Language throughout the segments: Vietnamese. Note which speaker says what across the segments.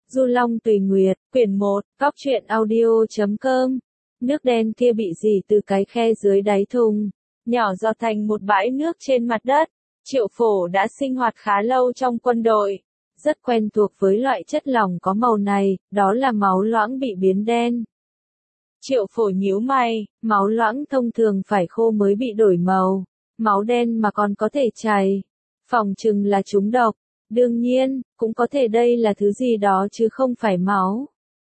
Speaker 1: Du Long Tùy Nguyệt, quyển 1, góc truyện audio.com. Nước đen kia bị rỉ từ cái khe dưới đáy thùng, nhỏ giọt thành một bãi nước trên mặt đất. Triệu Phổ đã sinh hoạt khá lâu trong quân đội, rất quen thuộc với loại chất lỏng có màu này, đó là máu loãng bị biến đen. Triệu Phổ nhíu mày, máu loãng thông thường phải khô mới bị đổi màu, máu đen mà còn có thể chảy, phỏng chừng là trúng độc. Đương nhiên, cũng có thể đây là thứ gì đó chứ không phải máu.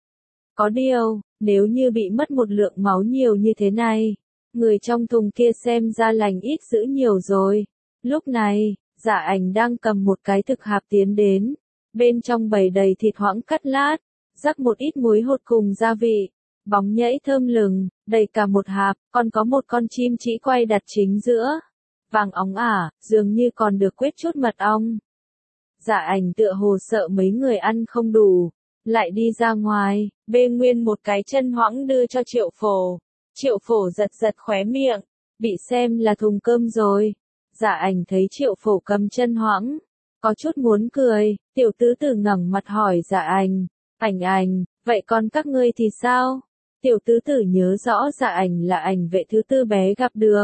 Speaker 1: Có điều, nếu như bị mất một lượng máu nhiều như thế này, người trong thùng kia xem ra lành ít dữ nhiều rồi. Lúc này, Dạ Ảnh đang cầm một cái thực hạp tiến đến, bên trong bày đầy thịt hoãng cắt lát, rắc một ít muối hột cùng gia vị, bóng nhảy thơm lừng, đầy cả một hạp, còn có một con chim chỉ quay đặt chính giữa. Vàng óng ả, dường như còn được quết chút mật ong. Dạ Ảnh tựa hồ sợ mấy người ăn không đủ, lại đi ra ngoài, bê nguyên một cái chân hoãng đưa cho Triệu Phổ. Triệu Phổ giật giật khóe miệng, bị xem là thùng cơm rồi. Dạ Ảnh thấy Triệu Phổ cầm chân hoãng, có chút muốn cười, tiểu tứ tử ngẩng mặt hỏi Dạ Ảnh, Ảnh, vậy còn các ngươi thì sao? Tiểu tứ tử nhớ rõ Dạ Ảnh là ảnh vệ thứ tư bé gặp được.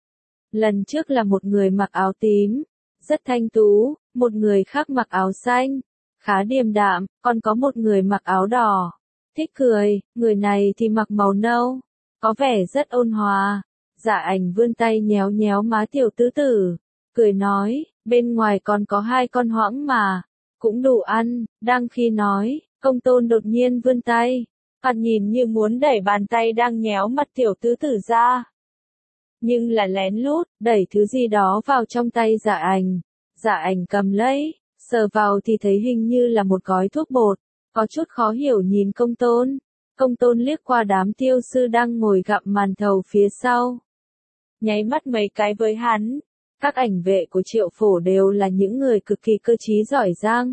Speaker 1: Lần trước là một người mặc áo tím, rất thanh tú, một người khác mặc áo xanh, khá điềm đạm, còn có một người mặc áo đỏ, thích cười, người này thì mặc màu nâu, có vẻ rất ôn hòa. Dạ Ảnh vươn tay nhéo nhéo má tiểu tứ tử, cười nói, bên ngoài còn có hai con hoãng mà, cũng đủ ăn. Đang khi nói, Công Tôn đột nhiên vươn tay, hắn nhìn như muốn đẩy bàn tay đang nhéo mặt tiểu tứ tử ra. Nhưng là lén lút, đẩy thứ gì đó vào trong tay Dạ Ảnh. Dạ Ảnh cầm lấy, sờ vào thì thấy hình như là một gói thuốc bột, có chút khó hiểu nhìn Công Tôn. Công Tôn liếc qua đám tiêu sư đang ngồi gặm màn thầu phía sau, nháy mắt mấy cái với hắn. Các ảnh vệ của Triệu Phổ đều là những người cực kỳ cơ trí giỏi giang.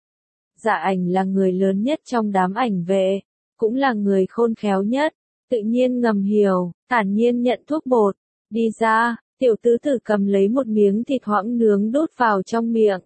Speaker 1: Dạ Ảnh là người lớn nhất trong đám ảnh vệ, cũng là người khôn khéo nhất, tự nhiên ngầm hiểu, thản nhiên nhận thuốc bột, đi ra. Tiểu tứ tử cầm lấy một miếng thịt hoãng nướng đút vào trong miệng.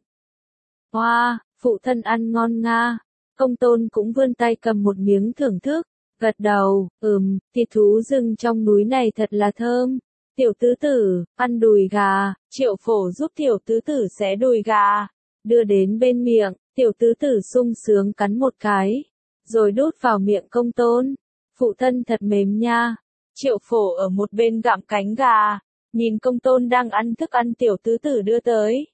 Speaker 1: Hoa, phụ thân ăn ngon nga. Công Tôn cũng vươn tay cầm một miếng thưởng thức, gật đầu, thịt thú rừng trong núi này thật là thơm. Tiểu tứ tử, ăn đùi gà. Triệu Phổ giúp tiểu tứ tử xé đùi gà, đưa đến bên miệng, tiểu tứ tử sung sướng cắn một cái, rồi đút vào miệng Công Tôn. Phụ thân thật mềm nha. Triệu Phổ ở một bên gặm cánh gà, nhìn Công Tôn đang ăn thức ăn tiểu tứ tử đưa tới.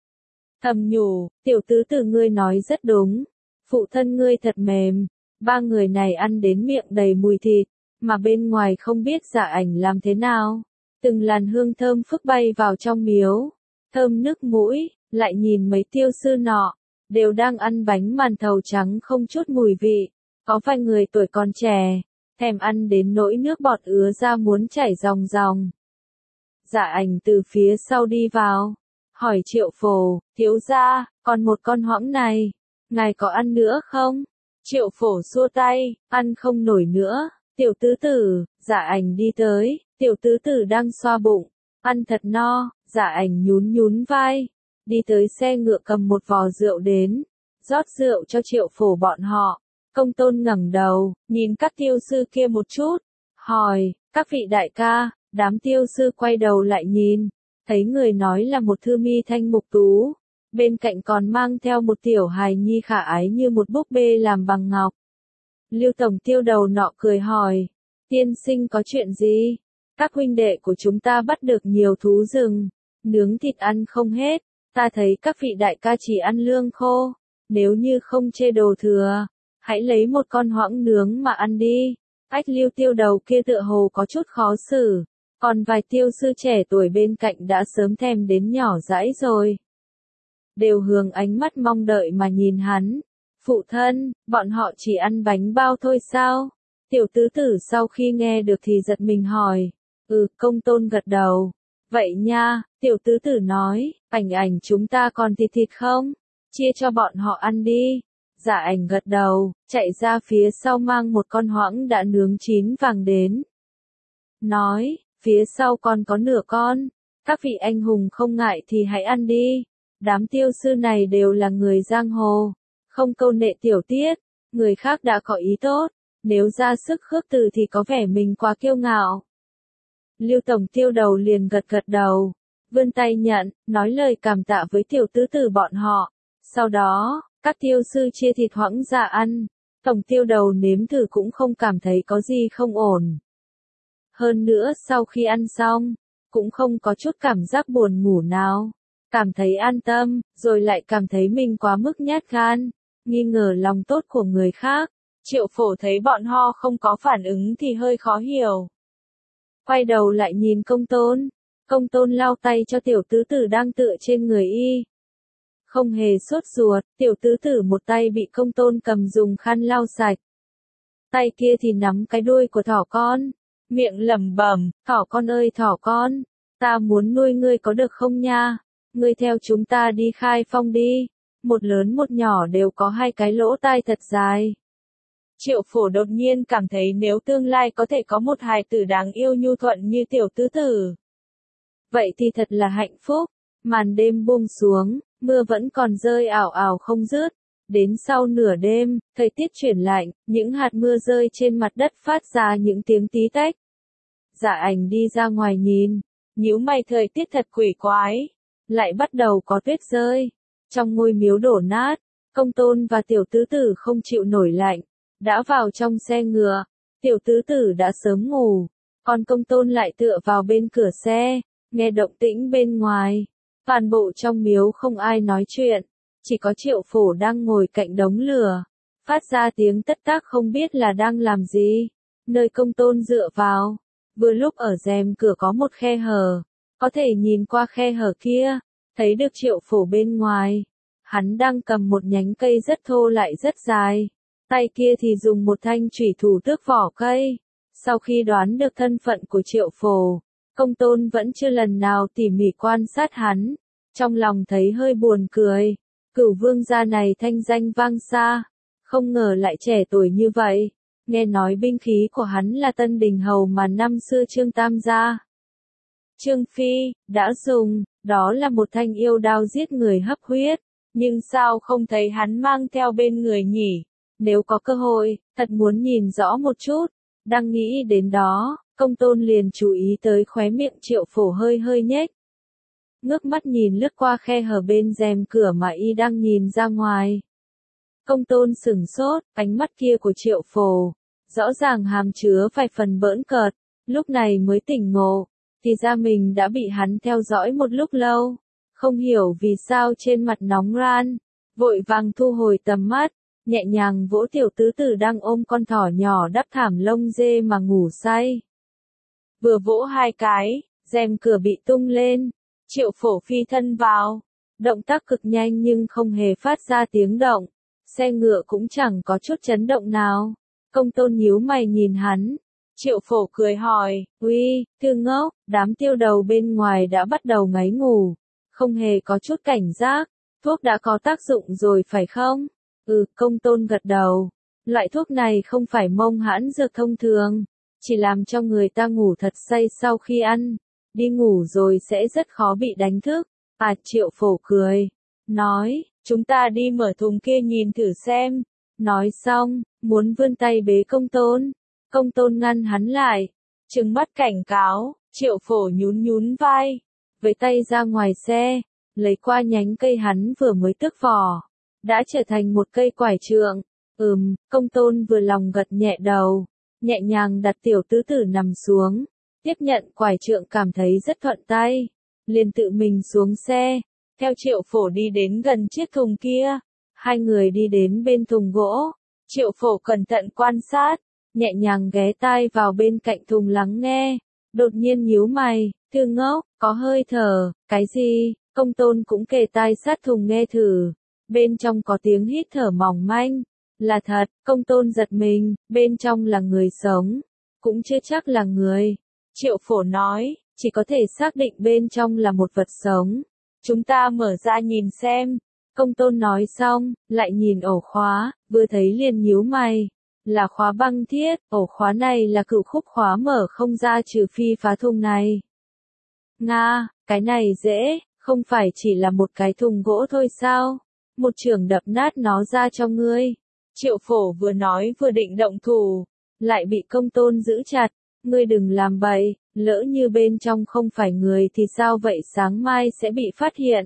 Speaker 1: Thầm nhủ, tiểu tứ tử ngươi nói rất đúng, phụ thân ngươi thật mềm. Ba người này ăn đến miệng đầy mùi thịt, mà bên ngoài không biết Dạ Ảnh làm thế nào. Từng làn hương thơm phức bay vào trong miếu, thơm nức mũi, lại nhìn mấy tiêu sư nọ, đều đang ăn bánh màn thầu trắng không chút mùi vị, có vài người tuổi còn trẻ, thèm ăn đến nỗi nước bọt ứa ra muốn chảy ròng ròng. Dạ Ảnh từ phía sau đi vào, hỏi Triệu Phổ, thiếu gia, còn một con hoãng này, ngài có ăn nữa không? Triệu Phổ xua tay, ăn không nổi nữa. Tiểu tứ tử, Dạ Ảnh đi tới, tiểu tứ tử đang xoa bụng, ăn thật no. Dạ Ảnh nhún nhún vai, đi tới xe ngựa cầm một vò rượu đến, rót rượu cho Triệu Phổ bọn họ. Công Tôn ngẩng đầu, nhìn các tiêu sư kia một chút, hỏi, các vị đại ca. Đám tiêu sư quay đầu lại nhìn, thấy người nói là một thư mi thanh mục tú, bên cạnh còn mang theo một tiểu hài nhi khả ái như một búp bê làm bằng ngọc. Lưu tổng tiêu đầu nọ cười hỏi, tiên sinh có chuyện gì? Các huynh đệ của chúng ta bắt được nhiều thú rừng, nướng thịt ăn không hết, ta thấy các vị đại ca chỉ ăn lương khô, nếu như không chê đồ thừa, hãy lấy một con hoãng nướng mà ăn đi. Ách Lưu tiêu đầu kia tựa hồ có chút khó xử, còn vài tiêu sư trẻ tuổi bên cạnh đã sớm thèm đến nhỏ dãi rồi, đều hướng ánh mắt mong đợi mà nhìn hắn. Phụ thân, bọn họ chỉ ăn bánh bao thôi sao? Tiểu tứ tử sau khi nghe được thì giật mình hỏi. Công Tôn gật đầu. Vậy nha, tiểu tứ tử nói, Ảnh chúng ta còn thịt không? Chia cho bọn họ ăn đi. Dạ Ảnh gật đầu, chạy ra phía sau mang một con hoãng đã nướng chín vàng đến. Nói, phía sau còn có nửa con, các vị anh hùng không ngại thì hãy ăn đi. Đám tiêu sư này đều là người giang hồ, không câu nệ tiểu tiết, người khác đã có ý tốt, nếu ra sức khước từ thì có vẻ mình quá kiêu ngạo. Lưu Tổng Tiêu đầu liền gật gật đầu, vươn tay nhận, nói lời cảm tạ với tiểu tứ tử bọn họ. Sau đó, các tiêu sư chia thịt hoãng ra ăn, Tổng Tiêu đầu nếm thử cũng không cảm thấy có gì không ổn. Hơn nữa sau khi ăn xong, cũng không có chút cảm giác buồn ngủ nào. Cảm thấy an tâm, rồi lại cảm thấy mình quá mức nhát gan, nghi ngờ lòng tốt của người khác. Triệu Phổ thấy bọn họ không có phản ứng thì hơi khó hiểu. Quay đầu lại nhìn Công Tôn lau tay cho tiểu tứ tử đang tựa trên người y. Không hề sốt ruột, tiểu tứ tử một tay bị Công Tôn cầm dùng khăn lau sạch. Tay kia thì nắm cái đuôi của thỏ con, miệng lẩm bẩm, thỏ con ơi thỏ con, ta muốn nuôi ngươi có được không nha, ngươi theo chúng ta đi Khai Phong đi, một lớn một nhỏ đều có hai cái lỗ tai thật dài. Triệu Phổ đột nhiên cảm thấy nếu tương lai có thể có một hài tử đáng yêu nhu thuận như tiểu tứ tử. Vậy thì thật là hạnh phúc. Màn đêm buông xuống, mưa vẫn còn rơi ảo ảo không dứt. Đến sau nửa đêm, thời tiết chuyển lạnh, những hạt mưa rơi trên mặt đất phát ra những tiếng tí tách. Dạ Ảnh đi ra ngoài nhìn, nhíu mày thời tiết thật quỷ quái. Lại bắt đầu có tuyết rơi. Trong ngôi miếu đổ nát, Công Tôn và tiểu tứ tử không chịu nổi lạnh. Đã vào trong xe ngựa, tiểu tứ tử đã sớm ngủ, còn Công Tôn lại tựa vào bên cửa xe, nghe động tĩnh bên ngoài. Toàn bộ trong miếu không ai nói chuyện, chỉ có Triệu Phổ đang ngồi cạnh đống lửa, phát ra tiếng tất tác không biết là đang làm gì. Nơi Công Tôn dựa vào, vừa lúc ở rèm cửa có một khe hở, có thể nhìn qua khe hở kia, thấy được Triệu Phổ bên ngoài. Hắn đang cầm một nhánh cây rất thô lại rất dài. Tay kia thì dùng một thanh chủy thủ tước vỏ cây. Sau khi đoán được thân phận của Triệu Phổ, Công Tôn vẫn chưa lần nào tỉ mỉ quan sát hắn. Trong lòng thấy hơi buồn cười. Cửu vương gia này thanh danh vang xa. Không ngờ lại trẻ tuổi như vậy. Nghe nói binh khí của hắn là Tân Đình Hầu mà năm xưa Trương Tam gia, Trương Phi, đã dùng. Đó là một thanh yêu đao giết người hấp huyết. Nhưng sao không thấy hắn mang theo bên người nhỉ? Nếu có cơ hội, thật muốn nhìn rõ một chút. Đang nghĩ đến đó, Công Tôn liền chú ý tới khóe miệng Triệu Phổ hơi hơi nhếch. Ngước mắt nhìn lướt qua khe hở bên rèm cửa mà y đang nhìn ra ngoài. Công Tôn sửng sốt, ánh mắt kia của Triệu Phổ, rõ ràng hàm chứa vài phần bỡn cợt, lúc này mới tỉnh ngộ, thì ra mình đã bị hắn theo dõi một lúc lâu. Không hiểu vì sao trên mặt nóng ran, vội vàng thu hồi tầm mắt. Nhẹ nhàng vỗ tiểu tứ tử đang ôm con thỏ nhỏ đắp thảm lông dê mà ngủ say. Vừa vỗ hai cái, rèm cửa bị tung lên, Triệu Phổ phi thân vào, động tác cực nhanh nhưng không hề phát ra tiếng động, xe ngựa cũng chẳng có chút chấn động nào. Công Tôn nhíu mày nhìn hắn, Triệu Phổ cười hỏi, uy, thư ngốc, đám tiêu đầu bên ngoài đã bắt đầu ngáy ngủ, không hề có chút cảnh giác, thuốc đã có tác dụng rồi phải không? Công Tôn gật đầu. Loại thuốc này không phải mông hãn dược thông thường, chỉ làm cho người ta ngủ thật say sau khi ăn. Đi ngủ rồi sẽ rất khó bị đánh thức. Triệu Phổ cười, nói, chúng ta đi mở thùng kia nhìn thử xem. Nói xong, muốn vươn tay bế Công Tôn. Công Tôn ngăn hắn lại, trừng mắt cảnh cáo, Triệu Phổ nhún nhún vai, với tay ra ngoài xe, lấy qua nhánh cây hắn vừa mới tước vỏ. Đã trở thành một cây quải trượng. Công Tôn vừa lòng gật nhẹ đầu, nhẹ nhàng đặt tiểu tứ tử nằm xuống, tiếp nhận quải trượng cảm thấy rất thuận tay, liền tự mình xuống xe, theo Triệu Phổ đi đến gần chiếc thùng kia. Hai người đi đến bên thùng gỗ, Triệu Phổ cẩn thận quan sát, nhẹ nhàng ghé tai vào bên cạnh thùng lắng nghe, đột nhiên nhíu mày, thư ngốc, có hơi thở, cái gì? Công Tôn cũng kề tai sát thùng nghe thử. Bên trong có tiếng hít thở mỏng manh. Là thật, Công Tôn giật mình, bên trong là người sống. Cũng chưa chắc là người. Triệu Phổ nói, chỉ có thể xác định bên trong là một vật sống. Chúng ta mở ra nhìn xem. Công Tôn nói xong, lại nhìn ổ khóa, vừa thấy liền nhíu mày. Là khóa băng thiết, ổ khóa này là cựu khúc khóa mở không ra trừ phi phá thùng này. Nga, cái này dễ, không phải chỉ là một cái thùng gỗ thôi sao? Một chưởng đập nát nó ra cho ngươi. Triệu Phổ vừa nói vừa định động thủ, lại bị Công Tôn giữ chặt, ngươi đừng làm bậy, lỡ như bên trong không phải người thì sao vậy, sáng mai sẽ bị phát hiện.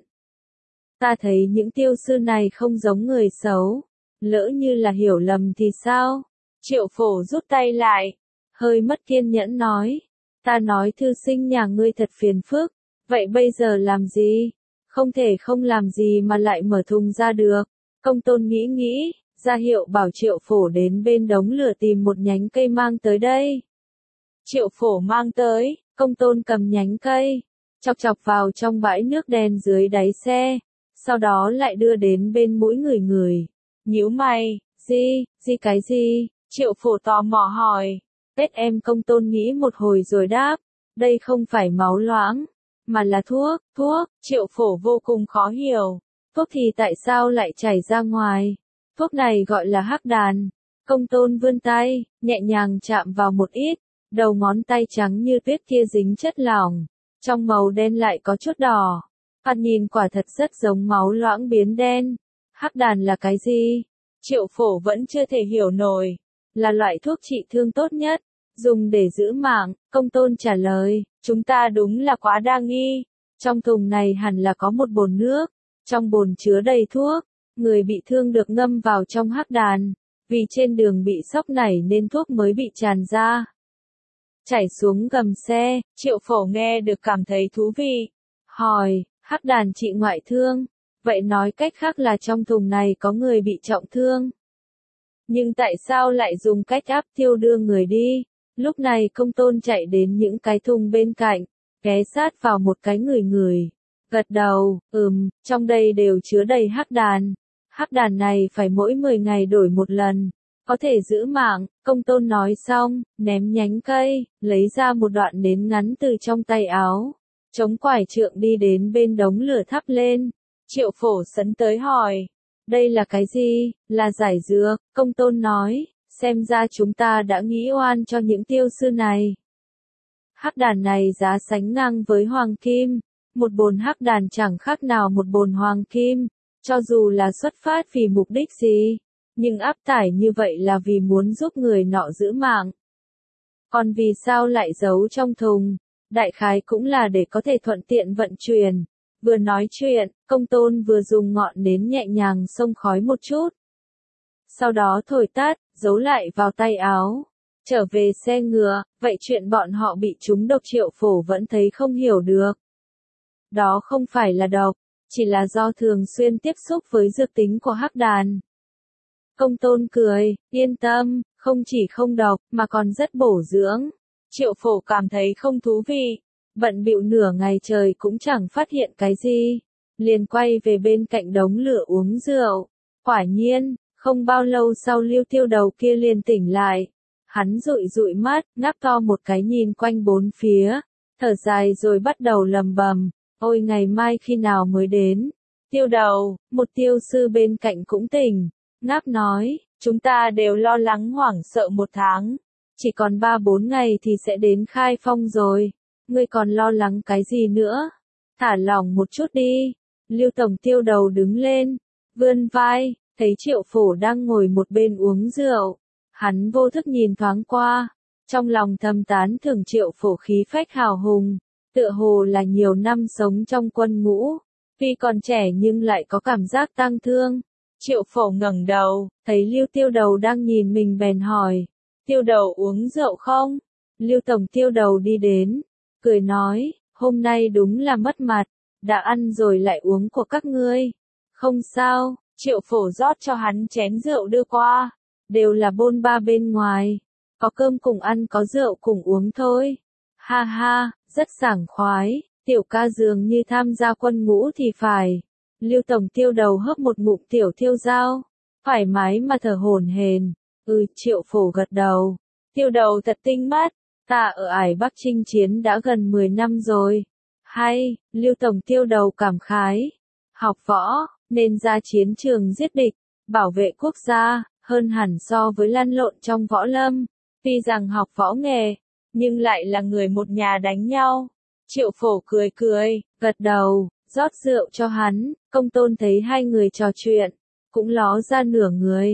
Speaker 1: Ta thấy những tiêu sư này không giống người xấu, lỡ như là hiểu lầm thì sao? Triệu Phổ rút tay lại, hơi mất kiên nhẫn nói, ta nói thư sinh nhà ngươi thật phiền phức, vậy bây giờ làm gì? Không thể không làm gì mà lại mở thùng ra được. Công Tôn nghĩ, ra hiệu bảo Triệu Phổ đến bên đống lửa tìm một nhánh cây mang tới đây. Triệu Phổ mang tới, Công Tôn cầm nhánh cây, chọc chọc vào trong bãi nước đen dưới đáy xe, sau đó lại đưa đến bên mũi người. Nhíu mày, gì cái gì? Triệu Phổ tò mò hỏi. Tết em. Công Tôn nghĩ một hồi rồi đáp, đây không phải máu loãng, mà là thuốc. Triệu Phổ vô cùng khó hiểu, thuốc thì tại sao lại chảy ra ngoài? Thuốc này gọi là hắc đàn. Công Tôn vươn tay, nhẹ nhàng chạm vào một ít, đầu ngón tay trắng như tuyết kia dính chất lỏng, trong màu đen lại có chút đỏ. Thoạt nhìn quả thật rất giống máu loãng biến đen. Hắc đàn là cái gì? Triệu Phổ vẫn chưa thể hiểu nổi. Là loại thuốc trị thương tốt nhất, dùng để giữ mạng. Công Tôn trả lời, chúng ta đúng là quá đa nghi. Trong thùng này hẳn là có một bồn nước, trong bồn chứa đầy thuốc. Người bị thương được ngâm vào trong hắc đàn, vì trên đường bị sốc nảy nên thuốc mới bị tràn ra, chảy xuống gầm xe. Triệu Phổ nghe được cảm thấy thú vị, hỏi, hắc đàn trị ngoại thương, vậy nói cách khác là trong thùng này có người bị trọng thương. Nhưng tại sao lại dùng cách áp thiêu đưa người đi? Lúc này Công Tôn chạy đến những cái thùng bên cạnh, ghé sát vào một cái người, gật đầu, trong đây đều chứa đầy hắc đàn. Hắc đàn này phải mỗi 10 ngày đổi một lần, có thể giữ mạng. Công Tôn nói xong, ném nhánh cây, lấy ra một đoạn nến ngắn từ trong tay áo, chống quải trượng đi đến bên đống lửa thắp lên. Triệu Phổ sấn tới hỏi, đây là cái gì? Là giải dược. Công Tôn nói, xem ra chúng ta đã nghĩ oan cho những tiêu sư này. Hắc đàn này giá sánh ngang với hoàng kim, một bồn hắc đàn chẳng khác nào một bồn hoàng kim. Cho dù là xuất phát vì mục đích gì, nhưng áp tải như vậy là vì muốn giúp người nọ giữ mạng. Còn vì sao lại giấu trong thùng? Đại khái cũng là để có thể thuận tiện vận chuyển. Vừa nói chuyện, Công Tôn vừa dùng ngọn nến nhẹ nhàng xông khói một chút. Sau đó thổi tắt, giấu lại vào tay áo. Trở về xe ngựa, vậy chuyện bọn họ bị trúng độc Triệu Phổ vẫn thấy không hiểu được. Đó không phải là độc, chỉ là do thường xuyên tiếp xúc với dược tính của hắc đàn. Công Tôn cười, yên tâm, không chỉ không độc, mà còn rất bổ dưỡng. Triệu Phổ cảm thấy không thú vị, bận bịu nửa ngày trời cũng chẳng phát hiện cái gì. Liền quay về bên cạnh đống lửa uống rượu. Quả nhiên, không bao lâu sau Lưu Tiêu Đầu kia liền tỉnh lại. Hắn dụi mắt, ngáp to một cái nhìn quanh bốn phía, thở dài rồi bắt đầu lầm bầm. Ôi ngày mai khi nào mới đến? Tiêu Đầu, một tiêu sư bên cạnh cũng tỉnh. Ngáp nói, chúng ta đều lo lắng hoảng sợ 1 tháng. Chỉ còn 3-4 ngày thì sẽ đến Khai Phong rồi. Ngươi còn lo lắng cái gì nữa? Thả lỏng một chút đi. Lưu Tổng Tiêu Đầu đứng lên, vươn vai, thấy Triệu Phổ đang ngồi một bên uống rượu. Hắn vô thức nhìn thoáng qua, trong lòng thầm tán thưởng Triệu Phổ khí phách hào hùng. Tựa hồ là nhiều năm sống trong quân ngũ, tuy còn trẻ nhưng lại có cảm giác tang thương. Triệu Phổ ngẩng đầu, thấy Lưu Tiêu Đầu đang nhìn mình bèn hỏi, Tiêu Đầu uống rượu không? Lưu Tổng Tiêu Đầu đi đến, cười nói, hôm nay đúng là mất mặt, đã ăn rồi lại uống của các ngươi. Không sao, Triệu Phổ rót cho hắn chén rượu đưa qua, đều là bôn ba bên ngoài, có cơm cùng ăn có rượu cùng uống thôi. Ha ha, rất sảng khoái, tiểu ca dường như tham gia quân ngũ thì phải. Lưu Tổng Tiêu Đầu hớp một ngụm tiểu thiêu dao, thoải mái mà thở hổn hển. Triệu Phổ gật đầu. Tiêu Đầu thật tinh mắt, ta ở ải Bắc chinh chiến đã gần 10 năm rồi. Hay, Lưu Tổng Tiêu Đầu cảm khái. Học võ, nên ra chiến trường giết địch, bảo vệ quốc gia, hơn hẳn so với lăn lộn trong võ lâm. Tuy rằng học võ nghề, nhưng lại là người một nhà đánh nhau. Triệu Phổ cười, gật đầu, rót rượu cho hắn. Công Tôn thấy hai người trò chuyện, cũng ló ra nửa người.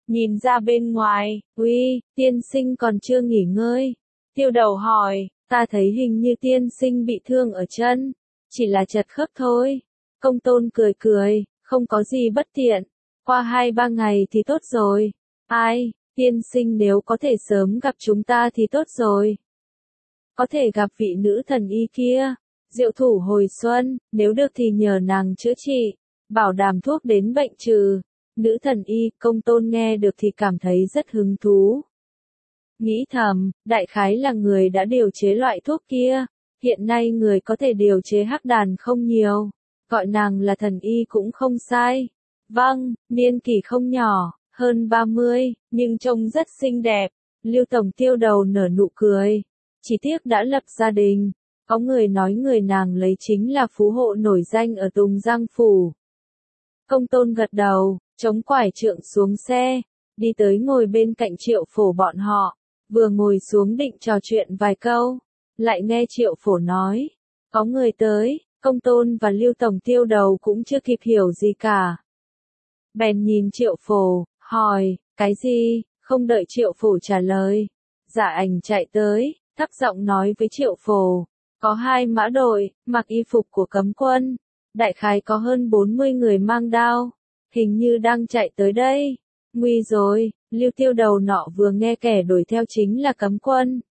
Speaker 1: nhìn ra bên ngoài, uy, tiên sinh còn chưa nghỉ ngơi. Tiêu đầu hỏi, ta thấy hình như tiên sinh bị thương ở chân, chỉ là chật khớp thôi. Công tôn cười cười, không có gì bất tiện, qua 2-3 ngày thì tốt rồi. Ai, tiên sinh nếu có thể sớm gặp chúng ta thì tốt rồi. Có thể gặp vị nữ thần y kia, diệu thủ hồi xuân, nếu được thì nhờ nàng chữa trị, bảo đảm thuốc đến bệnh trừ. Nữ thần y, công tôn nghe được thì cảm thấy rất hứng thú. Nghĩ thầm, đại khái là người đã điều chế loại thuốc kia, hiện nay người có thể điều chế hắc đàn không nhiều, gọi nàng là thần y cũng không sai. Vâng, niên kỷ không nhỏ, hơn 30, nhưng trông rất xinh đẹp. Lưu Tổng Tiêu đầu nở nụ cười, chỉ tiếc đã lập gia đình, có người nói người nàng lấy chính là phú hộ nổi danh ở Tùng Giang Phủ. Công tôn gật đầu, chống quải trượng xuống xe, đi tới ngồi bên cạnh Triệu Phổ bọn họ, vừa ngồi xuống định trò chuyện vài câu, lại nghe Triệu Phổ nói, có người tới, công tôn và Lưu Tổng Tiêu đầu cũng chưa kịp hiểu gì cả. Bèn nhìn Triệu Phổ, hỏi, cái gì, không đợi Triệu Phổ trả lời. Giả Ảnh chạy tới, thấp giọng nói với Triệu Phổ, có 2 mã đội, mặc y phục của cấm quân, đại khái có hơn 40 người mang đao, hình như đang chạy tới đây. Nguy rồi, Lưu Tiêu đầu nọ vừa nghe kẻ đuổi theo chính là cấm quân.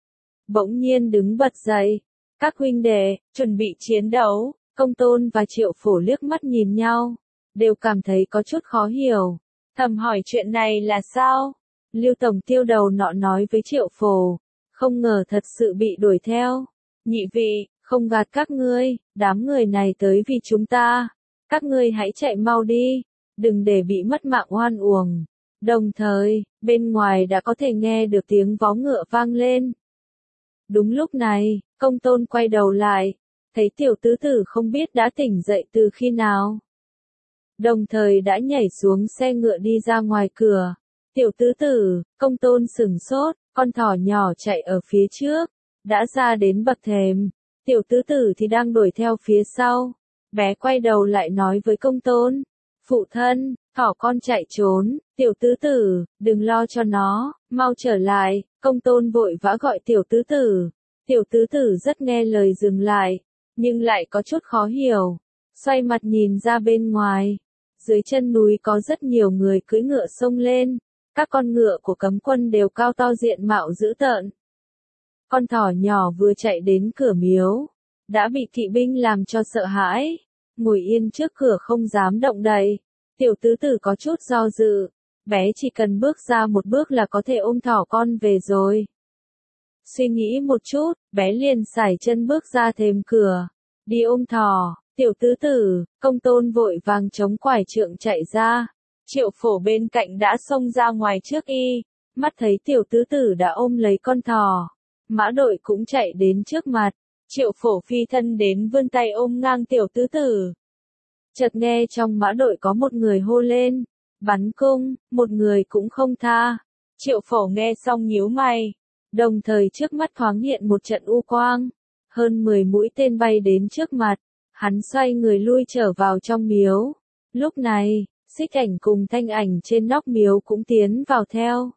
Speaker 1: Bỗng nhiên đứng bật dậy, các huynh đệ, chuẩn bị chiến đấu. Công tôn và Triệu Phổ liếc mắt nhìn nhau, đều cảm thấy có chút khó hiểu, thầm hỏi chuyện này là sao. Lưu Tổng Tiêu đầu nọ nói với Triệu Phổ, không ngờ thật sự bị đuổi theo. Nhị vị, không gạt các ngươi, đám người này tới vì chúng ta, các ngươi hãy chạy mau đi, đừng để bị mất mạng oan uổng. Đồng thời, bên ngoài đã có thể nghe được tiếng vó ngựa vang lên. Đúng lúc này, công tôn quay đầu lại, thấy tiểu tứ tử không biết đã tỉnh dậy từ khi nào. Đồng thời đã nhảy xuống xe ngựa đi ra ngoài cửa. Tiểu tứ tử, công tôn sửng sốt, con thỏ nhỏ chạy ở phía trước, đã ra đến bậc thềm. Tiểu tứ tử thì đang đuổi theo phía sau. Bé quay đầu lại nói với công tôn, phụ thân, thỏ con chạy trốn, tiểu tứ tử, đừng lo cho nó, mau trở lại. Công tôn vội vã gọi tiểu tứ tử. Tiểu tứ tử rất nghe lời dừng lại, nhưng lại có chút khó hiểu. Xoay mặt nhìn ra bên ngoài, dưới chân núi có rất nhiều người cưỡi ngựa xông lên, các con ngựa của cấm quân đều cao to diện mạo dữ tợn. Con thỏ nhỏ vừa chạy đến cửa miếu, đã bị kỵ binh làm cho sợ hãi, ngồi yên trước cửa không dám động đậy. Tiểu tứ tử có chút do dự, bé chỉ cần bước ra một bước là có thể ôm thỏ con về rồi. Suy nghĩ một chút, bé liền sải chân bước ra thềm cửa, đi ôm thỏ. Tiểu tứ tử, công tôn vội vàng chống quải trượng chạy ra. Triệu Phổ bên cạnh đã xông ra ngoài trước y, mắt thấy tiểu tứ tử đã ôm lấy con thỏ. Mã đội cũng chạy đến trước mặt, Triệu Phổ phi thân đến vươn tay ôm ngang tiểu tứ tử. Chợt nghe trong mã đội có một người hô lên, bắn cung, một người cũng không tha. Triệu Phổ nghe xong nhíu mày, đồng thời trước mắt thoáng hiện một trận u quang, hơn 10 mũi tên bay đến trước mặt. Hắn xoay người lui trở vào trong miếu. Lúc này, Xích Ảnh cùng Thanh Ảnh trên nóc miếu cũng tiến vào theo.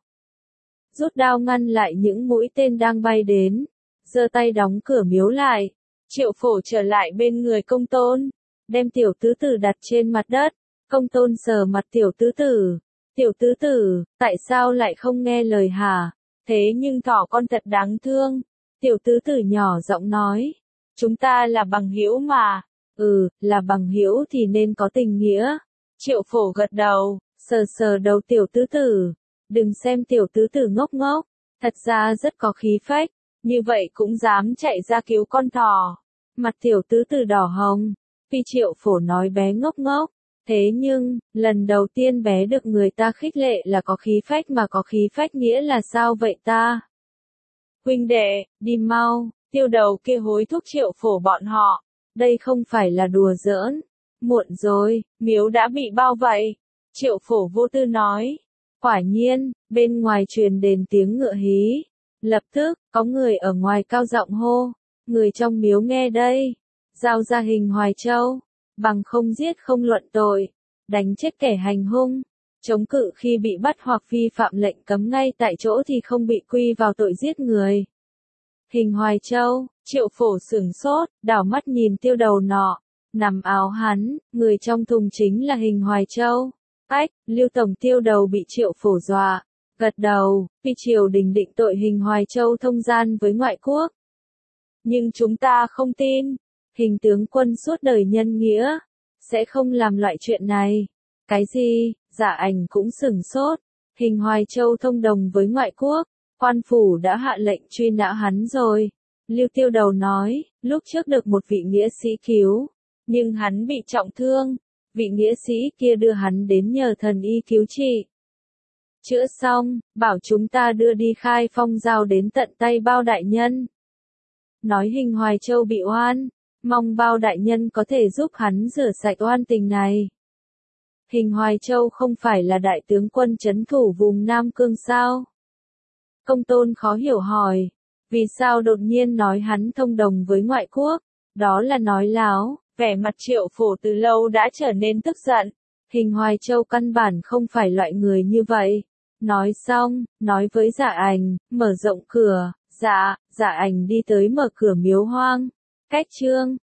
Speaker 1: Rút đao ngăn lại những mũi tên đang bay đến, giơ tay đóng cửa miếu lại. Triệu Phổ trở lại bên người công tôn, đem tiểu tứ tử đặt trên mặt đất. Công tôn sờ mặt tiểu tứ tử. Tiểu tứ tử, tại sao lại không nghe lời hả? Thế nhưng thỏ con thật đáng thương. Tiểu tứ tử nhỏ giọng nói, chúng ta là bằng hữu mà. Là bằng hữu thì nên có tình nghĩa. Triệu Phổ gật đầu, sờ sờ đầu tiểu tứ tử. Đừng xem tiểu tứ tử ngốc ngốc, thật ra rất có khí phách, như vậy cũng dám chạy ra cứu con thỏ. Mặt tiểu tứ tử đỏ hồng, vì Triệu Phổ nói bé ngốc ngốc. Thế nhưng, lần đầu tiên bé được người ta khích lệ là có khí phách, mà có khí phách nghĩa là sao vậy ta? Huynh đệ, đi mau, tiêu đầu kia hối thúc Triệu Phổ bọn họ. Đây không phải là đùa giỡn. Muộn rồi, miếu đã bị bao vây. Triệu Phổ vô tư nói. Quả nhiên, bên ngoài truyền đến tiếng ngựa hí. Lập tức, có người ở ngoài cao giọng hô. Người trong miếu nghe đây. Giao ra hình Hoài Châu. Bằng không giết không luận tội. Đánh chết kẻ hành hung. chống cự khi bị bắt hoặc vi phạm lệnh cấm ngay tại chỗ thì không bị quy vào tội giết người. Hình Hoài Châu, Triệu Phổ sửng sốt, đảo mắt nhìn Tiêu Đầu nọ, nằm áo hắn, người trong thùng chính là Hình Hoài Châu. Ách, Lưu Tổng. Tiêu Đầu bị Triệu Phổ dọa, gật đầu, vì triều đình định tội Hình Hoài Châu thông gian với ngoại quốc. Nhưng chúng ta không tin, Hình tướng quân suốt đời nhân nghĩa, sẽ không làm loại chuyện này. Cái gì? Dạ Ảnh cũng sửng sốt, Hình Hoài Châu thông đồng với ngoại quốc, quan phủ đã hạ lệnh truy nã hắn rồi. Lưu Tiêu Đầu nói, lúc trước được một vị nghĩa sĩ cứu, nhưng hắn bị trọng thương, vị nghĩa sĩ kia đưa hắn đến nhờ thần y cứu trị. Chữa xong, bảo chúng ta đưa đi Khai Phong giao đến tận tay Bao đại nhân. Nói Hình Hoài Châu bị oan, mong Bao đại nhân có thể giúp hắn rửa sạch oan tình này. Hình Hoài Châu không phải là đại tướng quân trấn thủ vùng Nam Cương sao? Công Tôn khó hiểu hỏi, vì sao đột nhiên nói hắn thông đồng với ngoại quốc? Đó là nói láo. Vẻ mặt Triệu Phổ từ lâu đã trở nên tức giận. Hình Hoài Châu căn bản không phải loại người như vậy. Nói xong, nói với Dạ Ảnh, mở rộng cửa. Dạ Ảnh đi tới mở cửa miếu hoang. Cách chương